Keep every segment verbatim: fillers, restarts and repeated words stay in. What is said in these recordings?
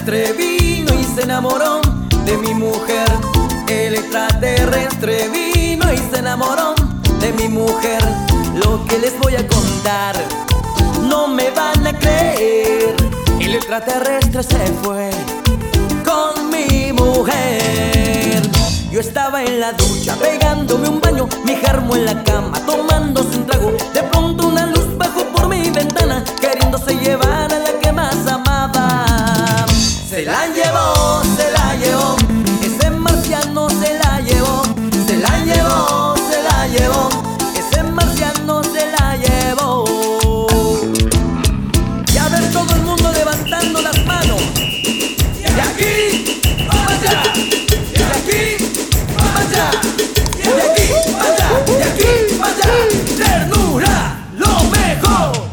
extraterrestre vino y se enamoró de mi mujer. El extraterrestre vino y se enamoró de mi mujer. Lo que les voy a contar no me van a creer. El extraterrestre se fue con mi mujer. Yo estaba en la ducha pegándome un baño, mi germo en la cama tomándose un trago. De pronto una luz bajó por mi ventana, queriéndose llevar a la que más amaba. Se la llevó, se la llevó, ese marciano se la llevó. Se la llevó, se la llevó, ese marciano se la llevó. Y a ver todo el mundo levantando las manos. De aquí para allá, de aquí para allá, de aquí para allá, de aquí para allá. Ternura, lo mejor.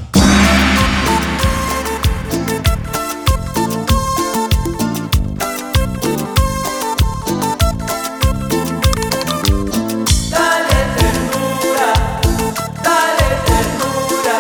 Dale ternura, dale ternura.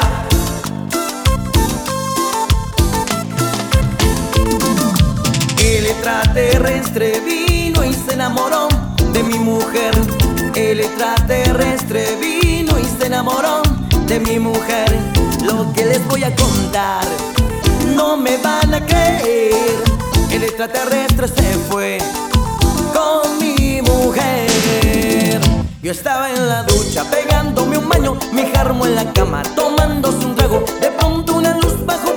El extraterrestre vino y se enamoró de mi mujer. El extraterrestre vino y se enamoró de mi mujer. Lo que les voy a contar no me van a creer. El extraterrestre se fue con mi mujer. Yo estaba en la ducha pegándome un baño, mi germo en la cama tomándose un trago. De pronto una luz bajó